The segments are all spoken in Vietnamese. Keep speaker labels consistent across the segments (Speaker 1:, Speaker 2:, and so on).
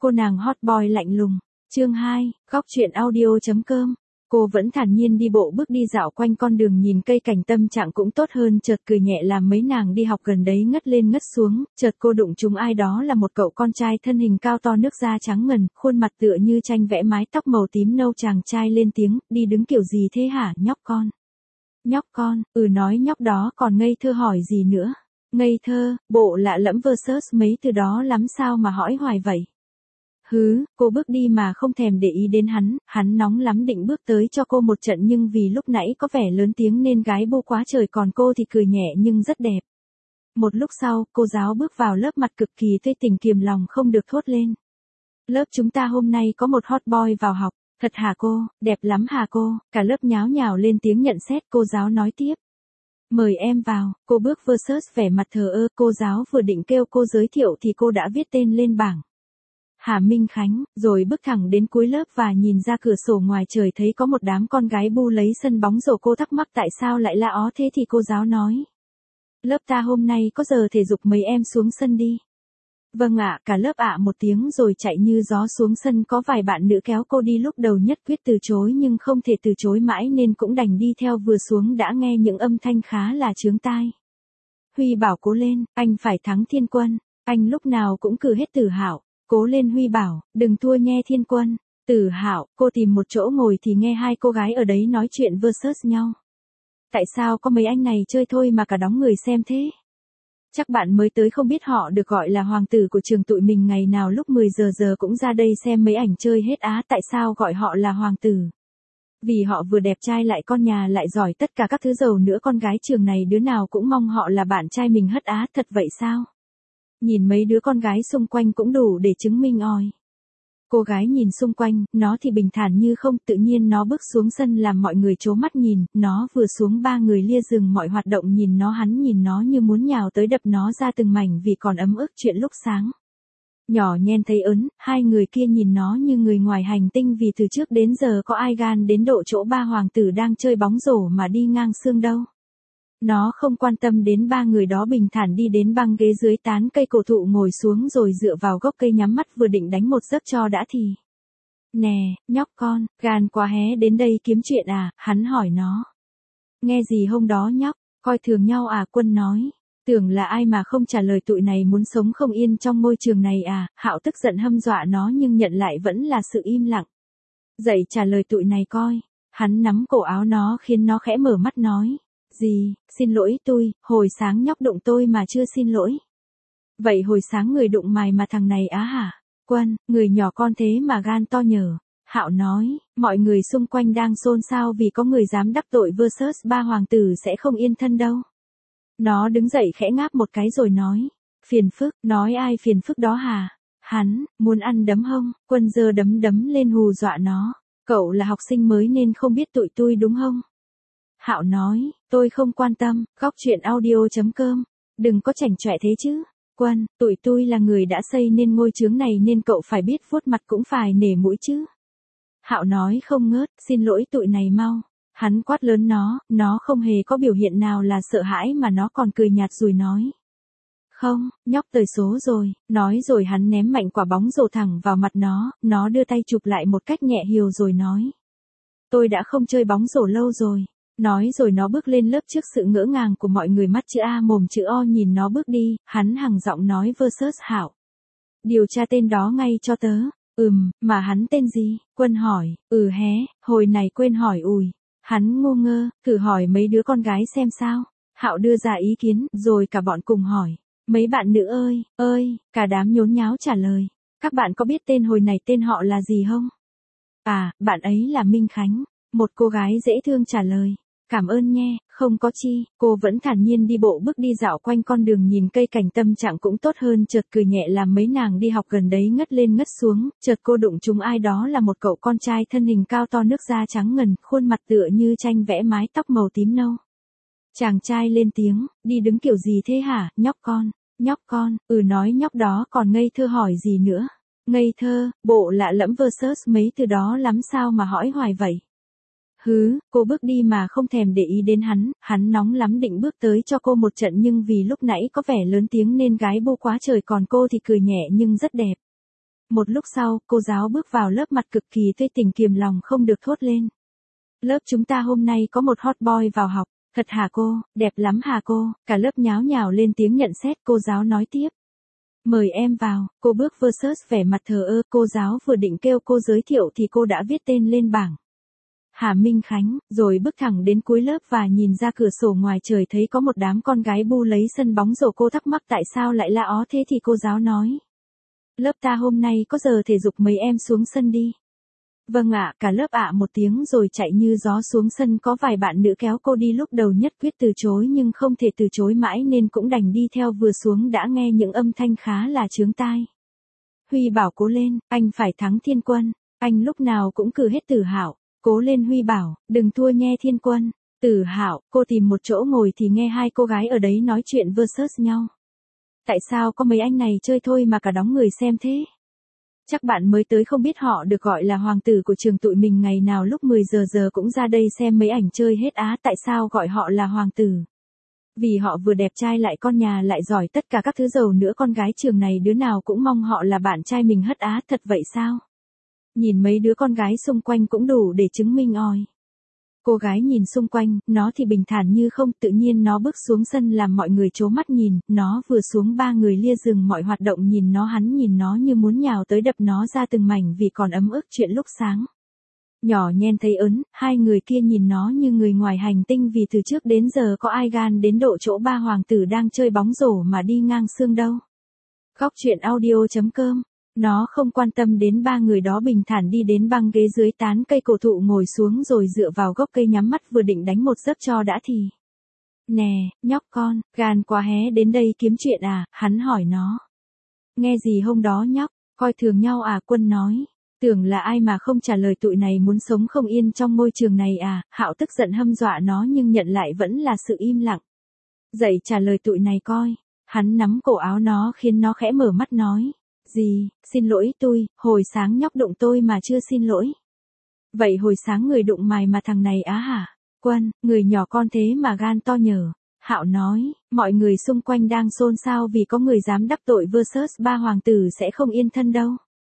Speaker 1: cô nàng hot boy lạnh lùng. Chương 2, góc truyện audio.com. Cô vẫn thản nhiên đi bộ bước đi dạo quanh con đường nhìn cây cảnh, tâm trạng cũng tốt hơn, chợt cười nhẹ làm mấy nàng đi học gần đấy ngất lên ngất xuống, chợt cô đụng trúng ai đó là một cậu con trai thân hình cao to, nước da trắng ngần, khuôn mặt tựa như tranh vẽ, mái tóc màu tím nâu. Chàng trai lên tiếng, đi đứng kiểu gì thế hả, nhóc con? Nhóc con, nói nhóc đó còn ngây thơ hỏi gì nữa? Ngây thơ, bộ lạ lẫm versus mấy từ đó lắm sao mà hỏi hoài vậy? Cô bước đi mà không thèm để ý đến hắn nóng lắm định bước tới cho cô một trận, nhưng vì lúc nãy có vẻ lớn tiếng nên gái bu quá trời, còn cô thì cười nhẹ nhưng rất đẹp. Một lúc sau, cô giáo bước vào lớp, mặt cực kỳ tươi tỉnh, kiềm lòng không được thốt lên. Lớp chúng ta hôm nay có một hot boy vào học. Thật hả cô, đẹp lắm hả cô? Cả lớp nháo nhào lên tiếng nhận xét. Cô giáo nói tiếp. Mời em vào. Cô bước versus vẻ mặt thờ ơ. Cô giáo vừa định kêu cô giới thiệu thì cô đã viết tên lên bảng. Hà Minh Khánh, rồi bước thẳng đến cuối lớp và nhìn ra cửa sổ ngoài trời thấy có một đám con gái bu lấy sân bóng rổ. Cô thắc mắc tại sao lại la ó thế thì cô giáo nói. Lớp ta hôm nay có giờ thể dục, mấy em xuống sân đi. Vâng ạ, cả lớp ạ một tiếng rồi chạy như gió xuống sân. Có vài bạn nữ kéo cô đi, lúc đầu nhất quyết từ chối nhưng không thể từ chối mãi nên cũng đành đi theo. Vừa xuống đã nghe những âm thanh khá là chướng tai. Huy bảo cố lên, anh phải thắng Thiên Quân. Anh lúc nào cũng cử hết Tử Hạo. Cố lên Huy bảo, đừng thua nghe Thiên Quân. Tử Hạo, cô tìm một chỗ ngồi thì nghe hai cô gái ở đấy nói chuyện versus nhau. Tại sao có mấy anh này chơi thôi mà cả đống người xem thế? Chắc bạn mới tới không biết họ được gọi là hoàng tử của trường tụi mình, ngày nào lúc 10 giờ cũng ra đây xem mấy ảnh chơi hết á. Tại sao gọi họ là hoàng tử? Vì họ vừa đẹp trai lại con nhà lại giỏi tất cả các thứ giàu nữa, con gái trường này đứa nào cũng mong họ là bạn trai mình hất á. Thật vậy sao? Nhìn mấy đứa con gái xung quanh cũng đủ để chứng minh oi. Cô gái nhìn xung quanh, nó thì bình thản như không, tự nhiên nó bước xuống sân làm mọi người trố mắt nhìn, nó vừa xuống ba người lia dừng mọi hoạt động nhìn nó, hắn nhìn nó như muốn nhào tới đập nó ra từng mảnh vì còn ấm ức chuyện lúc sáng. Nhỏ nhen thấy ớn, hai người kia nhìn nó như người ngoài hành tinh, vì từ trước đến giờ có ai gan đến độ chỗ ba hoàng tử đang chơi bóng rổ mà đi ngang xương đâu. Nó không quan tâm đến ba người đó, bình thản đi đến băng ghế dưới tán cây cổ thụ ngồi xuống rồi dựa vào gốc cây nhắm mắt vừa định đánh một giấc cho đã thì. Nè, nhóc con, gan quá hé đến đây kiếm chuyện à, hắn hỏi nó. Nghe gì hôm đó nhóc, coi thường nhau à, Quân nói. Tưởng là ai mà không trả lời, tụi này muốn sống không yên trong môi trường này à. Hạo tức giận hâm dọa nó nhưng nhận lại vẫn là sự im lặng. Dậy trả lời tụi này coi. Hắn nắm cổ áo nó khiến nó khẽ mở mắt nói. Gì, xin lỗi tôi, hồi sáng nhóc đụng tôi mà chưa xin lỗi. Vậy hồi sáng người đụng mày mà thằng này á hả? Quân, người nhỏ con thế mà gan to nhờ. Hạo nói, mọi người xung quanh đang xôn xao vì có người dám đắc tội versus ba hoàng tử sẽ không yên thân đâu. Nó đứng dậy khẽ ngáp một cái rồi nói, phiền phức, nói ai phiền phức đó hả? Hắn, muốn ăn đấm hông? Quân giơ đấm lên hù dọa nó. Cậu là học sinh mới nên không biết tụi tôi đúng không? Hạo nói, tôi không quan tâm, góc truyện audio.com. Đừng có chảnh chọe thế chứ. Quân, tụi tôi là người đã xây nên ngôi chướng này nên cậu phải biết vuốt mặt cũng phải nể mũi chứ. Hạo nói không ngớt, xin lỗi tụi này mau. Hắn quát lớn nó không hề có biểu hiện nào là sợ hãi mà nó còn cười nhạt rồi nói. Không, nhóc tời số rồi, nói rồi hắn ném mạnh quả bóng rổ thẳng vào mặt nó đưa tay chụp lại một cách nhẹ hiều rồi nói. Tôi đã không chơi bóng rổ lâu rồi. Nói rồi nó bước lên lớp trước sự ngỡ ngàng của mọi người, mắt chữ A mồm chữ O nhìn nó bước đi, hắn hằng giọng nói versus Hạo. Điều tra tên đó ngay cho tớ. Mà hắn tên gì? Quân hỏi, hồi này quên hỏi ùi. Hắn ngu ngơ, thử hỏi mấy đứa con gái xem sao. Hạo đưa ra ý kiến, rồi cả bọn cùng hỏi. Mấy bạn nữ ơi, cả đám nhốn nháo trả lời. Các bạn có biết tên hồi này tên họ là gì không? À, bạn ấy là Minh Khánh. Một cô gái dễ thương trả lời. Cảm ơn nhé, không có chi. Cô vẫn thản nhiên đi bộ bước đi dạo quanh con đường nhìn cây cảnh, tâm trạng cũng tốt hơn, chợt cười nhẹ làm mấy nàng đi học gần đấy ngất lên ngất xuống, chợt cô đụng trúng ai đó là một cậu con trai thân hình cao to, nước da trắng ngần, khuôn mặt tựa như tranh vẽ, mái tóc màu tím nâu. Chàng trai lên tiếng, đi đứng kiểu gì thế hả, nhóc con, nói nhóc đó còn ngây thơ hỏi gì nữa? Ngây thơ, bộ lạ lẫm versus mấy từ đó lắm sao mà hỏi hoài vậy? Cô bước đi mà không thèm để ý đến hắn nóng lắm định bước tới cho cô một trận, nhưng vì lúc nãy có vẻ lớn tiếng nên gái bu quá trời, còn cô thì cười nhẹ nhưng rất đẹp. Một lúc sau, cô giáo bước vào lớp mặt cực kỳ tươi tỉnh kiềm lòng không được thốt lên. Lớp chúng ta hôm nay có một hot boy vào học. Thật hả cô, đẹp lắm hả cô, cả lớp nháo nhào lên tiếng nhận xét. Cô giáo nói tiếp. Mời em vào, cô bước versus vẻ mặt thờ ơ. Cô giáo vừa định kêu cô giới thiệu thì cô đã viết tên lên bảng. Hà Minh Khánh, rồi bước thẳng đến cuối lớp và nhìn ra cửa sổ ngoài trời thấy có một đám con gái bu lấy sân bóng rổ. Cô thắc mắc tại sao lại la ó thế thì cô giáo nói. Lớp ta hôm nay có giờ thể dục mấy em xuống sân đi. Vâng ạ, cả lớp ạ một tiếng rồi chạy như gió xuống sân. Có vài bạn nữ kéo cô đi, lúc đầu nhất quyết từ chối nhưng không thể từ chối mãi nên cũng đành đi theo. Vừa xuống đã nghe những âm thanh khá là chướng tai. Huy bảo cố lên, anh phải thắng Thiên Quân. Anh lúc nào cũng cử hết Tử Hạo. Cố lên Huy bảo, đừng thua nhe Thiên Quân. Tử Hạo, cô tìm một chỗ ngồi thì nghe hai cô gái ở đấy nói chuyện versus nhau. Tại sao có mấy anh này chơi thôi mà cả đống người xem thế? Chắc bạn mới tới không biết họ được gọi là hoàng tử của trường tụi mình, ngày nào lúc 10 giờ cũng ra đây xem mấy ảnh chơi hết á. Tại sao gọi họ là hoàng tử? Vì họ vừa đẹp trai lại con nhà lại giỏi tất cả các thứ giàu nữa. Con gái trường này đứa nào cũng mong họ là bạn trai mình hất á. Thật vậy sao? Nhìn mấy đứa con gái xung quanh cũng đủ để chứng minh oi. Cô gái nhìn xung quanh, nó thì bình thản như không. Tự nhiên nó bước xuống sân làm mọi người trố mắt nhìn. Nó vừa xuống ba người lia dừng mọi hoạt động nhìn nó. Hắn nhìn nó như muốn nhào tới đập nó ra từng mảnh vì còn ấm ức chuyện lúc sáng. Nhỏ nhen thấy ớn, hai người kia nhìn nó như người ngoài hành tinh vì từ trước đến giờ có ai gan đến độ chỗ ba hoàng tử đang chơi bóng rổ mà đi ngang xương đâu. Góc truyện audio.com. Nó không quan tâm đến ba người đó, bình thản đi đến băng ghế dưới tán cây cổ thụ ngồi xuống rồi dựa vào gốc cây nhắm mắt vừa định đánh một giấc cho đã thì. Nè, nhóc con, gan quá hé đến đây kiếm chuyện à, hắn hỏi nó. Nghe gì hôm đó nhóc, coi thường nhau à, Quân nói. Tưởng là ai mà không trả lời, tụi này muốn sống không yên trong môi trường này à. Hạo tức giận hâm dọa nó nhưng nhận lại vẫn là sự im lặng. Dậy trả lời tụi này coi. Hắn nắm cổ áo nó khiến nó khẽ mở mắt nói. Gì, xin lỗi tôi, hồi sáng nhóc đụng tôi mà chưa xin lỗi. Vậy hồi sáng người đụng mày mà thằng này á hả? Quân, người nhỏ con thế mà gan to nhở. Hạo nói, mọi người xung quanh đang xôn xao vì có người dám đắc tội versus ba hoàng tử sẽ không yên thân đâu.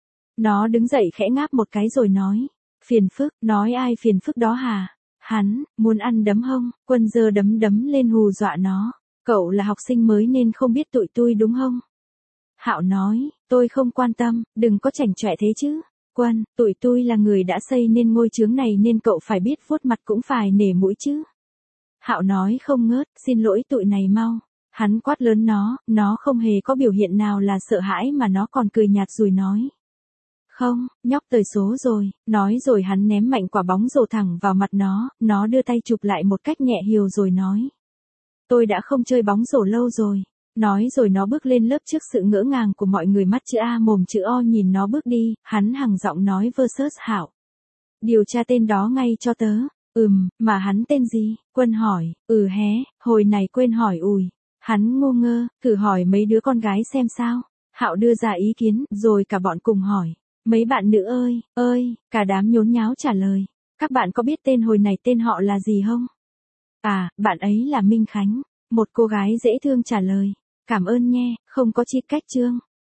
Speaker 1: Nó đứng dậy khẽ ngáp một cái rồi nói. Phiền phức, nói ai phiền phức đó hả? Hắn, muốn ăn đấm hông? Quân giơ đấm lên hù dọa nó. Cậu là học sinh mới nên không biết tụi tôi đúng không? Hạo nói, tôi không quan tâm, đừng có chảnh chọe thế chứ. Quân, tụi tôi là người đã xây nên ngôi chướng này nên cậu phải biết vuốt mặt cũng phải nể mũi chứ. Hạo nói không ngớt, xin lỗi tụi này mau. Hắn quát lớn nó không hề có biểu hiện nào là sợ hãi mà nó còn cười nhạt rồi nói. Không, nhóc tời số rồi, nói rồi hắn ném mạnh quả bóng rổ thẳng vào mặt nó đưa tay chụp lại một cách nhẹ hiều rồi nói. Tôi đã không chơi bóng rổ lâu rồi. Nói rồi nó bước lên lớp trước sự ngỡ ngàng của mọi người, mắt chữ A mồm chữ O nhìn nó bước đi, hắn hằng giọng nói versus Hạo. Điều tra tên đó ngay cho tớ. Mà hắn tên gì? Quân hỏi, hé, hồi này quên hỏi ủi. Hắn ngu ngơ, thử hỏi mấy đứa con gái xem sao. Hạo đưa ra ý kiến, rồi cả bọn cùng hỏi. Mấy bạn nữ ơi, cả đám nhốn nháo trả lời. Các bạn có biết tên hồi này tên họ là gì không? À, bạn ấy là Minh Khánh. Một cô gái dễ thương trả lời. Cảm ơn nhé, không có chi cách chương.